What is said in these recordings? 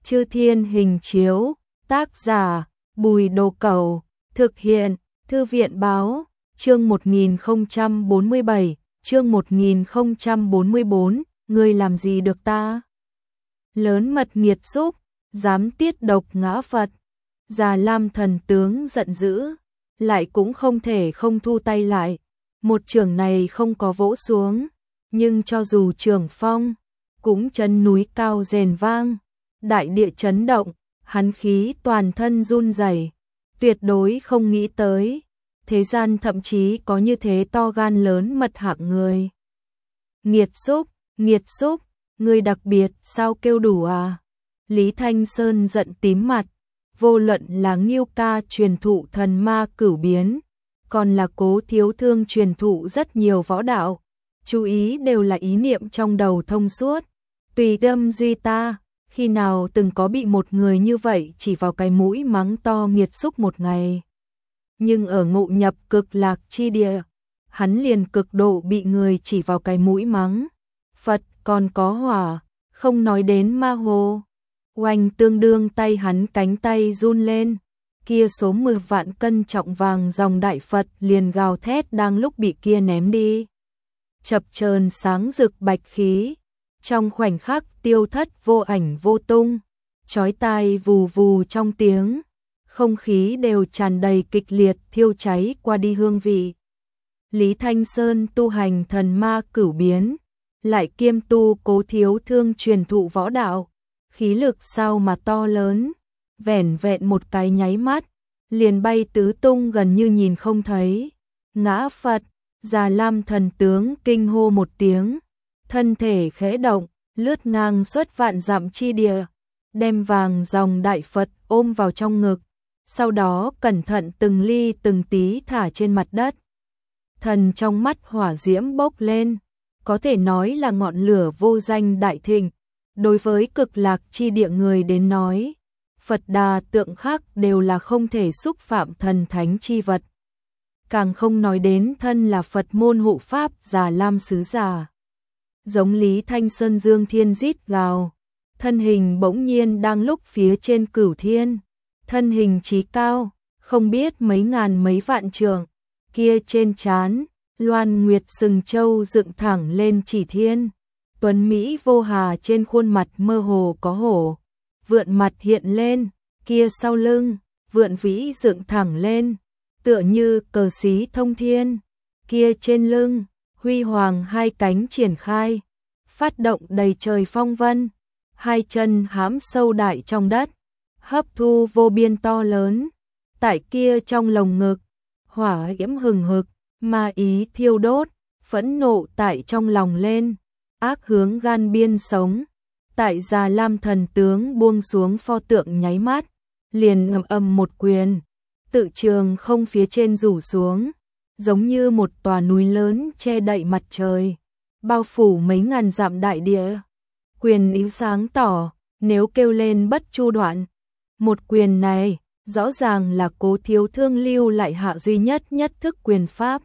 Chư Thiên Hình Chiếu, tác giả Bùi Đồ Cẩu, thực hiện Thư viện Báo, chương 1047, chương 1044, ngươi làm gì được ta? Lớn mật nghiệt xúc, dám tiết độc ngã Phật. Già Lam thần tướng giận dữ, lại cũng không thể không thu tay lại. Một chưởng này không có vỗ xuống, nhưng cho dù chưởng phong, cũng chấn núi cao rền vang, đại địa chấn động, hắn khí toàn thân run rẩy, tuyệt đối không nghĩ tới, thế gian thậm chí có như thế to gan lớn mật hạng người. Nghiệt xúc, người đặc biệt sao kêu đủ à? Lý Thanh Sơn giận tím mặt, vô luận là Ngưu Ca truyền thụ thần ma cửu biến, còn là Cố Thiếu Thương truyền thụ rất nhiều võ đạo, chú ý đều là ý niệm trong đầu thông suốt, tùy tâm duy ta, khi nào từng có bị một người như vậy chỉ vào cái mũi mắng to nghiệt xúc một ngày. Nhưng ở ngộ nhập cực lạc chi địa, hắn liền cực độ bị người chỉ vào cái mũi mắng. Phật còn có hỏa, không nói đến ma hồ. Oanh tương đương tay hắn cánh tay run lên, kia số 10 vạn cân trọng vàng dòng đại Phật liền gào thét đang lúc bị kia ném đi. Chập chờn sáng rực bạch khí, trong khoảnh khắc tiêu thất vô ảnh vô tung, chói tai vù vù trong tiếng, không khí đều tràn đầy kịch liệt thiêu cháy qua đi hương vị. Lý Thanh Sơn tu hành thần ma cửu biến, lại kiêm tu Cố Thiếu Thương truyền thụ võ đạo, khí lực sao mà to lớn, vẻn vẹn một cái nháy mắt, liền bay tứ tung gần như nhìn không thấy. Ngã Phật, Già Lam thần tướng kinh hô một tiếng, thân thể khẽ động, lướt ngang xuất vạn dặm chi địa, đem vàng dòng đại Phật ôm vào trong ngực, sau đó cẩn thận từng ly từng tí thả trên mặt đất. Thần trong mắt hỏa diễm bốc lên, có thể nói là ngọn lửa vô danh đại thịnh. Đối với cực lạc chi địa người đến nói, Phật Đà tượng khác đều là không thể xúc phạm thần thánh chi vật. Càng không nói đến thân là Phật môn hộ pháp Già Lam sứ giả. Giống Lý Thanh Sơn dương thiên rít gào, thân hình bỗng nhiên đang lúc phía trên cửu thiên, thân hình chí cao, không biết mấy ngàn mấy vạn trượng, kia trên trán, loan nguyệt sừng châu dựng thẳng lên chỉ thiên. Tuấn Mỹ vô hà trên khuôn mặt mơ hồ có hổ, vượn mặt hiện lên, kia sau lưng, vượn vĩ dựng thẳng lên, tựa như cờ xí thông thiên, kia trên lưng, huy hoàng hai cánh triển khai, phát động đầy trời phong vân, hai chân hãm sâu đại trong đất, hấp thu vô biên to lớn, tại kia trong lồng ngực, hỏa diễm hừng hực, ma ý thiêu đốt, phẫn nộ tại trong lòng lên. Ác hướng gan biên sống, tại Già Lam thần tướng buông xuống pho tượng nháy mắt, liền ngầm âm một quyền, tự trường không phía trên rủ xuống, giống như một tòa núi lớn che đậy mặt trời, bao phủ mấy ngàn dặm đại địa. Quyền yếu sáng tỏ, nếu kêu lên bất chu đoạn. Một quyền này, rõ ràng là Cố Thiếu Thương lưu lại hạ duy nhất thức quyền pháp.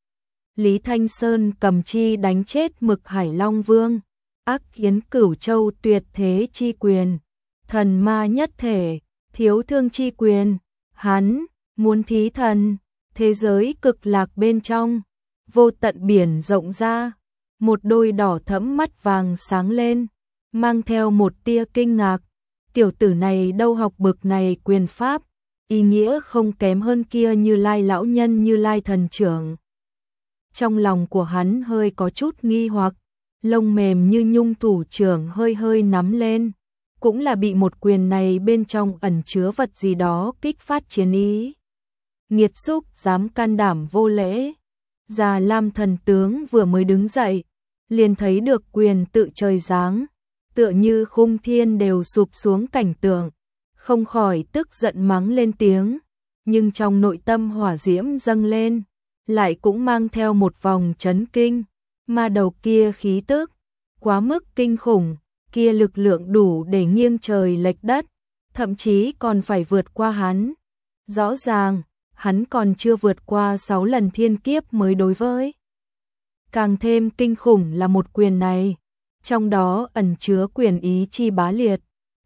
Lý Thanh Sơn cầm chi đánh chết Mực Hải Long Vương, ác kiến Cửu Châu tuyệt thế chi quyền, thần ma nhất thể, thiếu thương chi quyền, hắn muốn thí thần, thế giới cực lạc bên trong, vô tận biển rộng ra, một đôi đỏ thẫm mắt vàng sáng lên, mang theo một tia kinh ngạc, tiểu tử này đâu học bực này quyền pháp, ý nghĩa không kém hơn kia Như Lai lão nhân Như Lai thần trưởng. Trong lòng của hắn hơi có chút nghi hoặc, lông mềm như nhung thủ trưởng hơi hơi nắm lên, cũng là bị một quyền này bên trong ẩn chứa vật gì đó kích phát chiến ý. Nghiệt xúc dám can đảm vô lễ. Già Lam thần tướng vừa mới đứng dậy, liền thấy được quyền tự trời giáng, tựa như khung thiên đều sụp xuống cảnh tượng, không khỏi tức giận mắng lên tiếng, nhưng trong nội tâm hỏa diễm dâng lên, lại cũng mang theo một vòng chấn kinh, ma đầu kia khí tức, quá mức kinh khủng, kia lực lượng đủ để nghiêng trời lệch đất, thậm chí còn phải vượt qua hắn. Rõ ràng, hắn còn chưa vượt qua 6 lần thiên kiếp mới đối với. Càng thêm kinh khủng là một quyền này, trong đó ẩn chứa quyền ý chi bá liệt,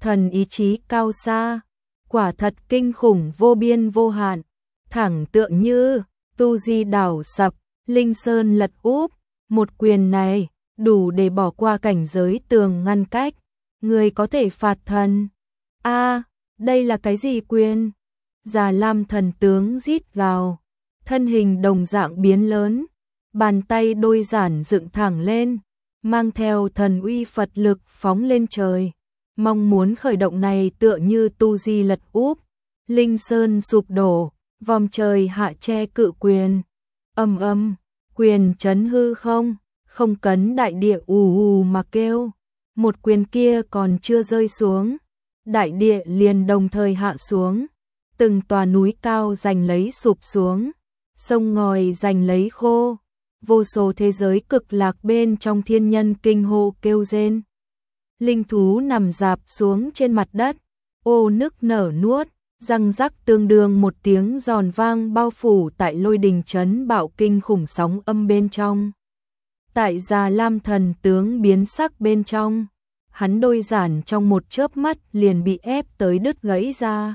thần ý chí cao xa, quả thật kinh khủng vô biên vô hạn, thẳng tựa như tu di đảo sập, linh sơn lật úp, một quyền này đủ để bỏ qua cảnh giới tường ngăn cách, người có thể phạt thần. A, đây là cái gì quyền? Già Lam thần tướng rít gào, thân hình đồng dạng biến lớn, bàn tay đôi giản dựng thẳng lên, mang theo thần uy Phật lực phóng lên trời. Mong muốn khởi động này tựa như tu di lật úp, linh sơn sụp đổ, vòm trời hạ che cự quyền. Ầm ầm, quyền chấn hư không, không cấn đại địa ù ù mà kêu. Một quyền kia còn chưa rơi xuống, đại địa liền đồng thời hạ xuống, từng tòa núi cao giành lấy sụp xuống, sông ngòi giành lấy khô, vô số thế giới cực lạc bên trong thiên nhân kinh hô kêu rên. Linh thú nằm rạp xuống trên mặt đất, ô nức nở nuốt, răng rắc tương đương một tiếng giòn vang bao phủ tại lôi đình chấn bạo kinh khủng sóng âm bên trong. Tại Già Lam thần tướng biến sắc bên trong, hắn đôi giản trong một chớp mắt liền bị ép tới đứt gãy ra.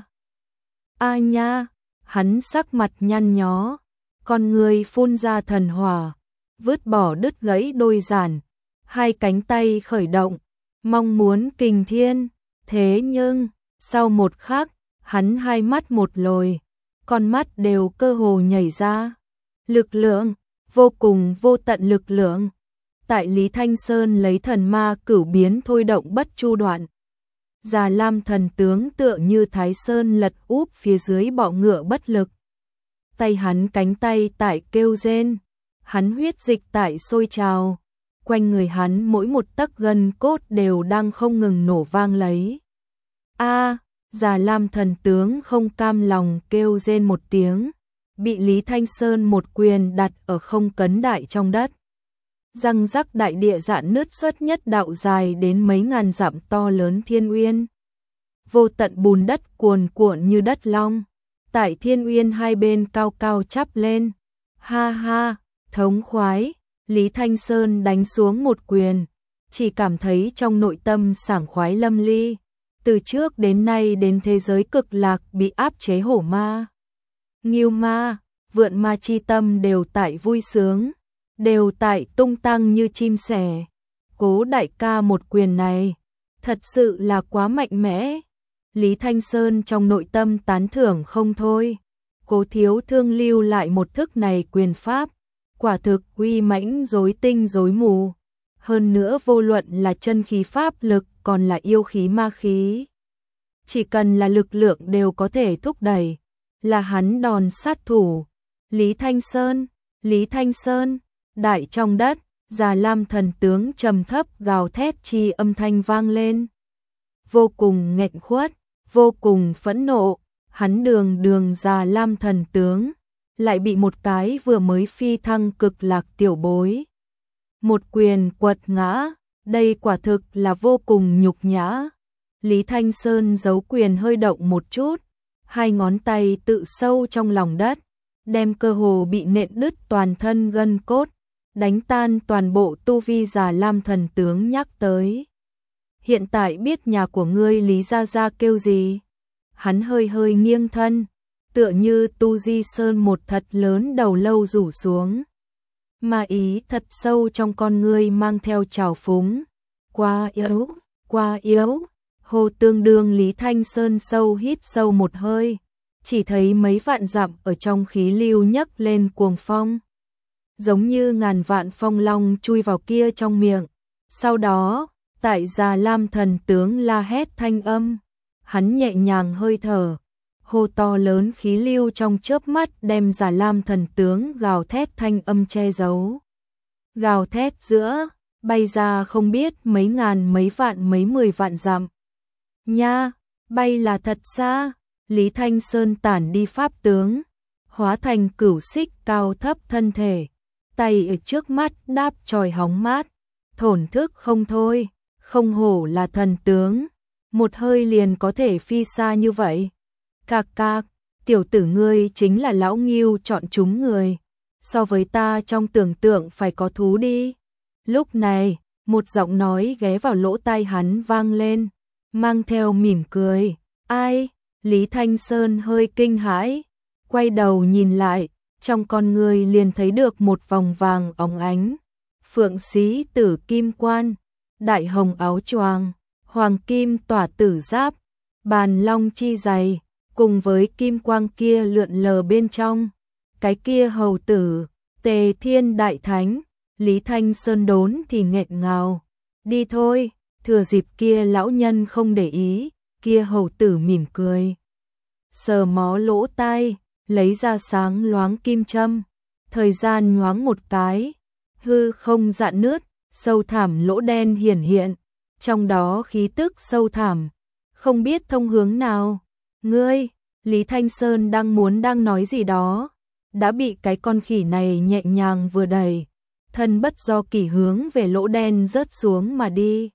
A nha, hắn sắc mặt nhăn nhó, con người phun ra thần hỏa, vứt bỏ đứt gãy đôi giản, hai cánh tay khởi động, mong muốn kình thiên, thế nhưng, sau một khắc, hắn hai mắt một lồi, con mắt đều cơ hồ nhảy ra. Lực lượng, vô cùng vô tận lực lượng. Tại Lý Thanh Sơn lấy thần ma cửu biến thôi động bất chu đoạn. Già Lam thần tướng tựa như Thái Sơn lật úp phía dưới bọ ngựa bất lực. Tay hắn cánh tay tại kêu rên, hắn huyết dịch tại sôi trào, quanh người hắn mỗi một tấc gân cốt đều đang không ngừng nổ vang lấy. A, Già Lam thần tướng không cam lòng kêu rên một tiếng, bị Lý Thanh Sơn một quyền đặt ở không cấn đại trong đất. Răng rắc đại địa rạn nứt xuất nhất đạo dài đến mấy ngàn dặm to lớn thiên uyên. Vô tận bùn đất cuồn cuộn như đất long, tại thiên uyên hai bên cao cao chắp lên. Ha ha, thống khoái, Lý Thanh Sơn đánh xuống một quyền, chỉ cảm thấy trong nội tâm sảng khoái lâm ly. Từ trước đến nay đến thế giới cực lạc bị áp chế hổ ma, ngưu ma, vượn ma chi tâm đều tại vui sướng, đều tại tung tăng như chim sẻ. Cố đại ca một quyền này, thật sự là quá mạnh mẽ. Lý Thanh Sơn trong nội tâm tán thưởng không thôi. Cố thiếu thương lưu lại một thức này quyền pháp, quả thực uy mãnh rối tinh rối mù. Hơn nữa vô luận là chân khí pháp lực còn là yêu khí ma khí, chỉ cần là lực lượng đều có thể thúc đẩy, là hắn đòn sát thủ. Lý Thanh Sơn, đại trong đất, Già Lam thần tướng trầm thấp gào thét chi âm thanh vang lên. Vô cùng nghẹn khuất, vô cùng phẫn nộ, hắn đường Già Lam thần tướng, lại bị một cái vừa mới phi thăng cực lạc tiểu bối một quyền quật ngã, đây quả thực là vô cùng nhục nhã. Lý Thanh Sơn giấu quyền hơi động một chút, hai ngón tay tự sâu trong lòng đất, đem cơ hồ bị nện đứt toàn thân gân cốt, đánh tan toàn bộ tu vi Già Lam thần tướng nhắc tới. Hiện tại biết nhà của ngươi Lý Gia Gia kêu gì? Hắn hơi hơi nghiêng thân, tựa như tu di sơn một thật lớn đầu lâu rủ xuống. Ma ý thật sâu trong con ngươi mang theo trào phúng. Quá yếu. Hồ tương đương Lý Thanh Sơn sâu hít sâu một hơi, chỉ thấy mấy vạn dặm ở trong khí lưu nhấc lên cuồng phong. Giống như ngàn vạn phong long chui vào kia trong miệng. Sau đó, tại Già Lam thần tướng la hét thanh âm, hắn nhẹ nhàng hơi thở, hô to lớn khí lưu trong chớp mắt đem Già Lam thần tướng gào thét thanh âm che giấu. Gào thét giữa, bay ra không biết mấy ngàn mấy vạn mấy 10 vạn dặm. Nha, bay là thật xa. Lý Thanh Sơn tản đi pháp tướng, hóa thành cửu xích cao thấp thân thể, tay ở trước mắt đáp chòi hóng mát, thổn thức không thôi, không hổ là thần tướng, một hơi liền có thể phi xa như vậy. Cạc cạc, tiểu tử ngươi chính là lão Ngưu chọn chúng người, so với ta trong tưởng tượng phải có thú đi. Lúc này, một giọng nói ghé vào lỗ tai hắn vang lên, mang theo mỉm cười. Ai? Lý Thanh Sơn hơi kinh hãi, quay đầu nhìn lại, trong con người liền thấy được một vòng vàng óng ánh. Phượng xí tử kim quan, đại hồng áo choàng, hoàng kim tỏa tử giáp, bàn long chi dày, cùng với kim quang kia lượn lờ bên trong. Cái kia hầu tử, Tề Thiên Đại Thánh, Lý Thanh Sơn đốn thì nghẹn ngào. Đi thôi, thừa dịp kia lão nhân không để ý, kia hầu tử mỉm cười. Sờ mó lỗ tai, lấy ra sáng loáng kim châm, thời gian nhoáng một cái, hư không rạn nứt, sâu thẳm lỗ đen hiển hiện, trong đó khí tức sâu thẳm, không biết thông hướng nào. Ngươi, Lý Thanh Sơn đang nói gì đó, đã bị cái con khỉ này nhẹ nhàng vừa đẩy, thân bất do kỷ hướng về lỗ đen rớt xuống mà đi.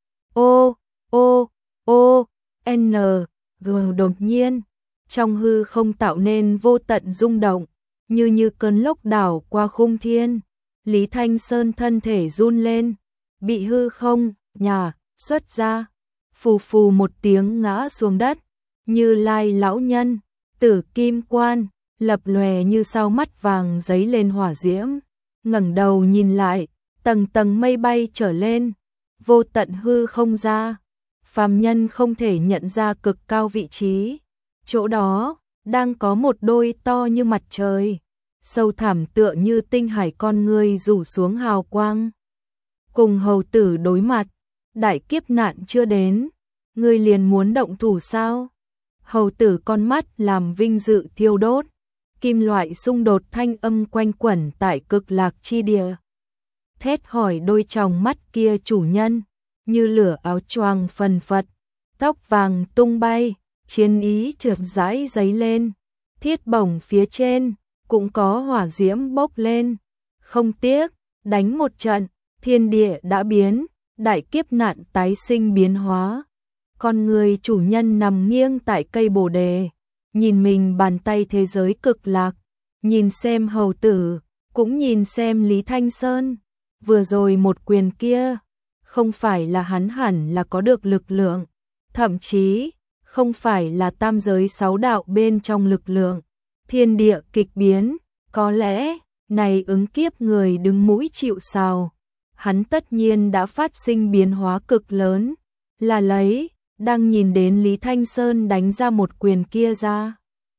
Ô, ô, ô, n, g đột nhiên, trong hư không tạo nên vô tận rung động, như cơn lốc đảo qua khung thiên. Lý Thanh Sơn thân thể run lên, bị hư không nhả xuất ra, phù phù một tiếng ngã xuống đất. Như Lai lão nhân, tử kim quan, lập lòe như sao mắt vàng giấy lên hỏa diễm, ngẩng đầu nhìn lại, tầng tầng mây bay trở lên, vô tận hư không ra, phàm nhân không thể nhận ra cực cao vị trí. Chỗ đó đang có một đôi to như mặt trời, sâu thẳm tựa như tinh hải con người rủ xuống hào quang. Cùng hầu tử đối mặt, đại kiếp nạn chưa đến, ngươi liền muốn động thủ sao? Hầu tử con mắt làm vinh dự thiêu đốt, kim loại xung đột thanh âm quanh quẩn tại cực lạc chi địa. Thét hỏi đôi tròng mắt kia chủ nhân, như lửa áo choàng phần phật, tóc vàng tung bay, chiến ý trượt rãi giấy lên, thiết bổng phía trên, cũng có hỏa diễm bốc lên. Không tiếc, đánh một trận, thiên địa đã biến, đại kiếp nạn tái sinh biến hóa. Con người chủ nhân nằm nghiêng tại cây bồ đề, nhìn mình bàn tay thế giới cực lạc, nhìn xem hầu tử, cũng nhìn xem Lý Thanh Sơn. Vừa rồi một quyền kia, không phải là hắn hẳn là có được lực lượng, thậm chí không phải là tam giới sáu đạo bên trong lực lượng. Thiên địa kịch biến, có lẽ này ứng kiếp người đứng mũi chịu sào, hắn tất nhiên đã phát sinh biến hóa cực lớn, là lấy đang nhìn đến Lý Thanh Sơn đánh ra một quyền kia ra.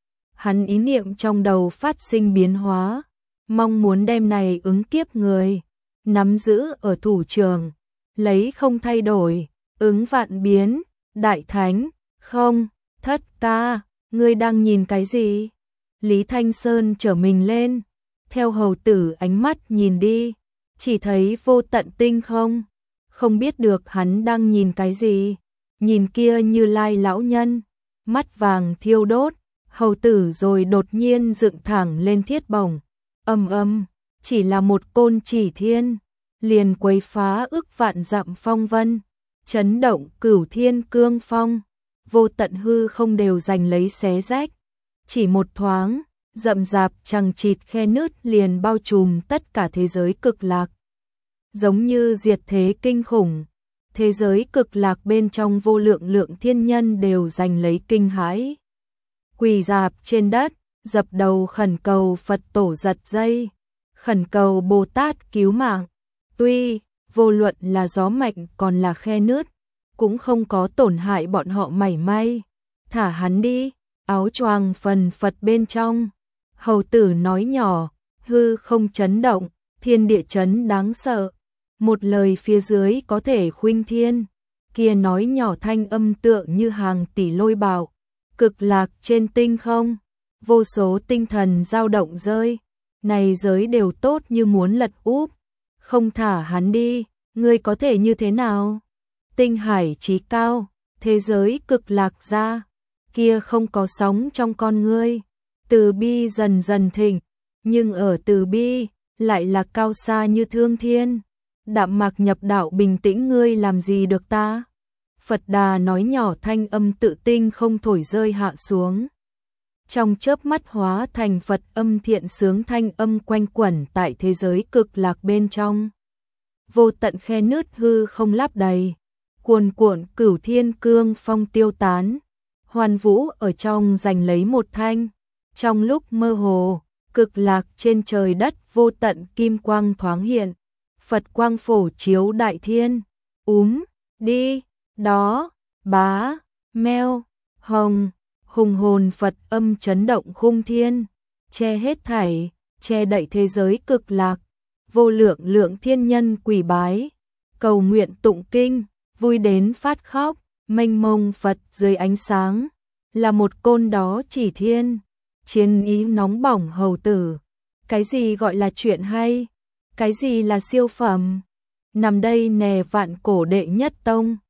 Hắn ý niệm trong đầu phát sinh biến hóa, mong muốn đem này ứng kiếp người nắm giữ ở thủ trường, lấy không thay đổi, ứng vạn biến. Đại Thánh, không, thất ca, ngươi đang nhìn cái gì? Lý Thanh Sơn trở mình lên, theo hầu tử ánh mắt nhìn đi, chỉ thấy vô tận tinh không, không biết được hắn đang nhìn cái gì. Nhìn kia Như Lai lão nhân, mắt vàng thiêu đốt, hầu tử rồi đột nhiên dựng thẳng lên thiết bổng, chỉ là một côn chỉ thiên, liền quấy phá ức vạn dặm phong vân, chấn động cửu thiên cương phong, vô tận hư không đều giành lấy xé rách. Chỉ một thoáng, rậm rạp chằng chịt khe nứt liền bao trùm tất cả thế giới cực lạc. Giống như diệt thế kinh khủng, thế giới cực lạc bên trong vô lượng thiên nhân đều giành lấy kinh hãi. Quỳ rạp trên đất, dập đầu khẩn cầu Phật tổ giật dây, khẩn cầu Bồ Tát cứu mạng. Tuy vô luận là gió mạnh còn là khe nứt, cũng không có tổn hại bọn họ mảy may. Thả hắn đi, áo choàng phần Phật bên trong. Hầu tử nói nhỏ, hư không chấn động, thiên địa chấn đáng sợ. Một lời phía dưới có thể khuynh thiên, kia nói nhỏ thanh âm tựa như hàng tỷ lôi bạo. Cực lạc trên tinh không, vô số tinh thần dao động rơi, này giới đều tốt như muốn lật úp. Không thả hắn đi, ngươi có thể như thế nào? Tinh hải chí cao, thế giới cực lạc ra, kia không có sóng trong con ngươi. Từ bi dần dần thịnh, nhưng ở từ bi lại là cao xa như thương thiên. Đạm mạc nhập đạo bình tĩnh, ngươi làm gì được ta? Phật Đà nói nhỏ, thanh âm tự tinh không thổi rơi hạ xuống. Trong chớp mắt hóa thành Phật âm thiện sướng thanh âm quanh quẩn tại thế giới cực lạc bên trong. Vô tận khe nứt hư không lấp đầy, cuồn cuộn cửu thiên cương phong tiêu tán, Hoàn Vũ ở trong giành lấy một thanh, trong lúc mơ hồ, cực lạc trên trời đất vô tận kim quang thoáng hiện, Phật quang phổ chiếu đại thiên, đi, đó, bá, meo, hồng, hùng hồn Phật âm chấn động khung thiên, che hết thảy, che đậy thế giới cực lạc, vô lượng lượng thiên nhân quỳ bái, cầu nguyện tụng kinh, vui đến phát khóc, mênh mông Phật dưới ánh sáng, là một côn đó chỉ thiên, chiến ý nóng bỏng hầu tử. Cái gì gọi là chuyện hay? Cái gì là siêu phẩm? Nằm đây nè vạn cổ đệ nhất tông.